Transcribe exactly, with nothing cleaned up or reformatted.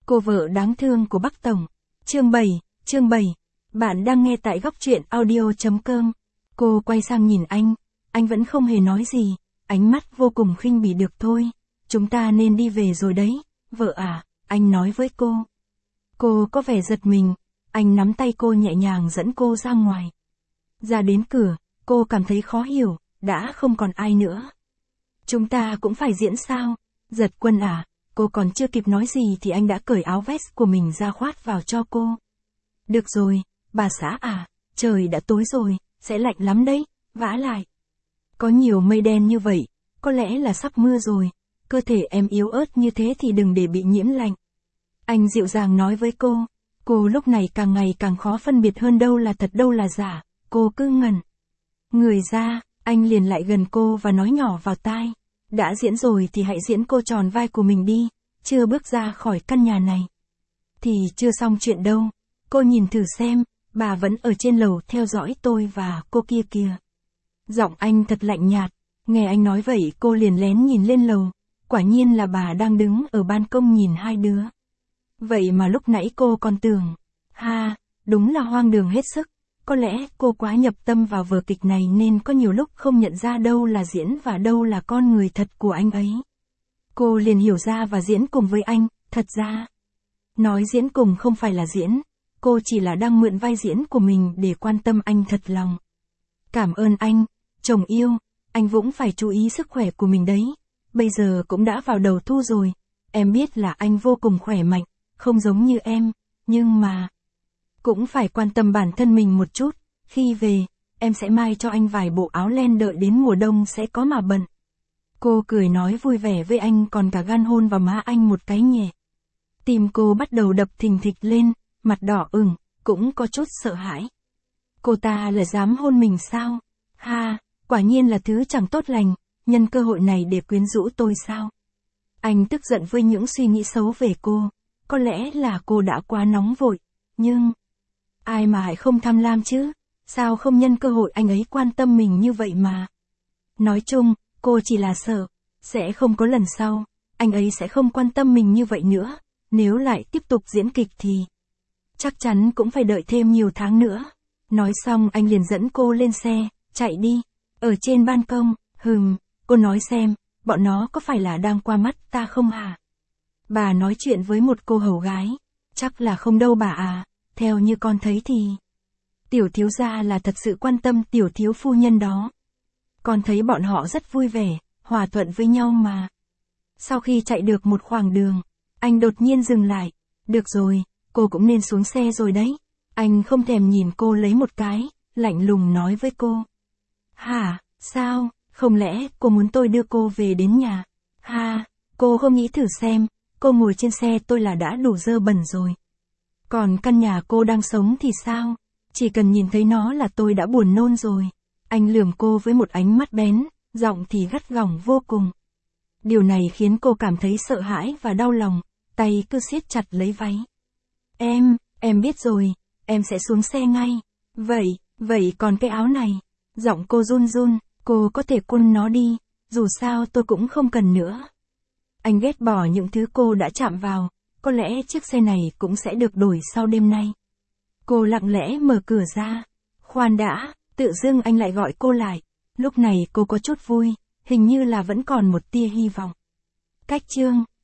Cô vợ đáng thương của Bắc Tổng. Chương bảy, chương bảy. Bạn đang nghe tại góc truyện audio chấm com. Cô quay sang nhìn anh, anh vẫn không hề nói gì, ánh mắt vô cùng khinh bỉ. Được thôi, chúng ta nên đi về rồi đấy, vợ à, anh nói với cô. Cô có vẻ giật mình, anh nắm tay cô nhẹ nhàng dẫn cô ra ngoài. Ra đến cửa, cô cảm thấy khó hiểu, đã không còn ai nữa. Chúng ta cũng phải diễn sao? Giật Quân à, cô còn chưa kịp nói gì thì anh đã cởi áo vest của mình ra khoác vào cho cô. Được rồi, bà xã à, trời đã tối rồi, sẽ lạnh lắm đấy, vả lại. Có nhiều mây đen như vậy, có lẽ là sắp mưa rồi, cơ thể em yếu ớt như thế thì đừng để bị nhiễm lạnh. Anh dịu dàng nói với cô, cô lúc này càng ngày càng khó phân biệt hơn đâu là thật đâu là giả, cô cứ ngẩn người ra, anh liền lại gần cô và nói nhỏ vào tai. Đã diễn rồi thì hãy diễn cô tròn vai của mình đi, chưa bước ra khỏi căn nhà này thì chưa xong chuyện đâu. Cô nhìn thử xem, bà vẫn ở trên lầu theo dõi tôi và cô kia kìa. Giọng anh thật lạnh nhạt, nghe anh nói vậy cô liền lén nhìn lên lầu, quả nhiên là bà đang đứng ở ban công nhìn hai đứa. Vậy mà lúc nãy cô còn tưởng, ha, đúng là hoang đường hết sức, có lẽ cô quá nhập tâm vào vở kịch này nên có nhiều lúc không nhận ra đâu là diễn và đâu là con người thật của anh ấy. Cô liền hiểu ra và diễn cùng với anh, thật ra. Nói diễn cùng không phải là diễn, cô chỉ là đang mượn vai diễn của mình để quan tâm anh thật lòng. Cảm ơn anh, chồng yêu, anh Vũng phải chú ý sức khỏe của mình đấy. Bây giờ cũng đã vào đầu thu rồi, em biết là anh vô cùng khỏe mạnh, không giống như em, nhưng mà cũng phải quan tâm bản thân mình một chút. Khi về, em sẽ may cho anh vài bộ áo len, đợi đến mùa đông sẽ có mà bận. Cô cười nói vui vẻ với anh, còn cả gan hôn vào má anh một cái nhẹ. Tim cô bắt đầu đập thình thịch lên, mặt đỏ ửng, cũng có chút sợ hãi. Cô ta là dám hôn mình sao? Ha, quả nhiên là thứ chẳng tốt lành, nhân cơ hội này để quyến rũ tôi sao? Anh tức giận với những suy nghĩ xấu về cô, có lẽ là cô đã quá nóng vội, nhưng ai mà lại không tham lam chứ, sao không nhân cơ hội anh ấy quan tâm mình như vậy mà. Nói chung, cô chỉ là sợ, sẽ không có lần sau, anh ấy sẽ không quan tâm mình như vậy nữa, nếu lại tiếp tục diễn kịch thì chắc chắn cũng phải đợi thêm nhiều tháng nữa. Nói xong anh liền dẫn cô lên xe, chạy đi, ở trên ban công, hừm, cô nói xem, bọn nó có phải là đang qua mắt ta không hả? Bà nói chuyện với một cô hầu gái, chắc là không đâu bà à, theo như con thấy thì tiểu thiếu gia là thật sự quan tâm tiểu thiếu phu nhân đó. Con thấy bọn họ rất vui vẻ, hòa thuận với nhau mà. Sau khi chạy được một khoảng đường, anh đột nhiên dừng lại, được rồi, cô cũng nên xuống xe rồi đấy. Anh không thèm nhìn cô lấy một cái, lạnh lùng nói với cô. Hả, sao, không lẽ cô muốn tôi đưa cô về đến nhà? Ha, cô không nghĩ thử xem, cô ngồi trên xe tôi là đã đủ dơ bẩn rồi. Còn căn nhà cô đang sống thì sao? Chỉ cần nhìn thấy nó là tôi đã buồn nôn rồi. Anh lườm cô với một ánh mắt bén, giọng thì gắt gỏng vô cùng. Điều này khiến cô cảm thấy sợ hãi và đau lòng, tay cứ siết chặt lấy váy. Em, em biết rồi, em sẽ xuống xe ngay. Vậy, vậy còn cái áo này? Giọng cô run run, cô có thể quên nó đi, dù sao tôi cũng không cần nữa. Anh ghét bỏ những thứ cô đã chạm vào, có lẽ chiếc xe này cũng sẽ được đổi sau đêm nay. Cô lặng lẽ mở cửa ra. Khoan đã, tự dưng anh lại gọi cô lại. Lúc này cô có chút vui, hình như là vẫn còn một tia hy vọng. Cách chương,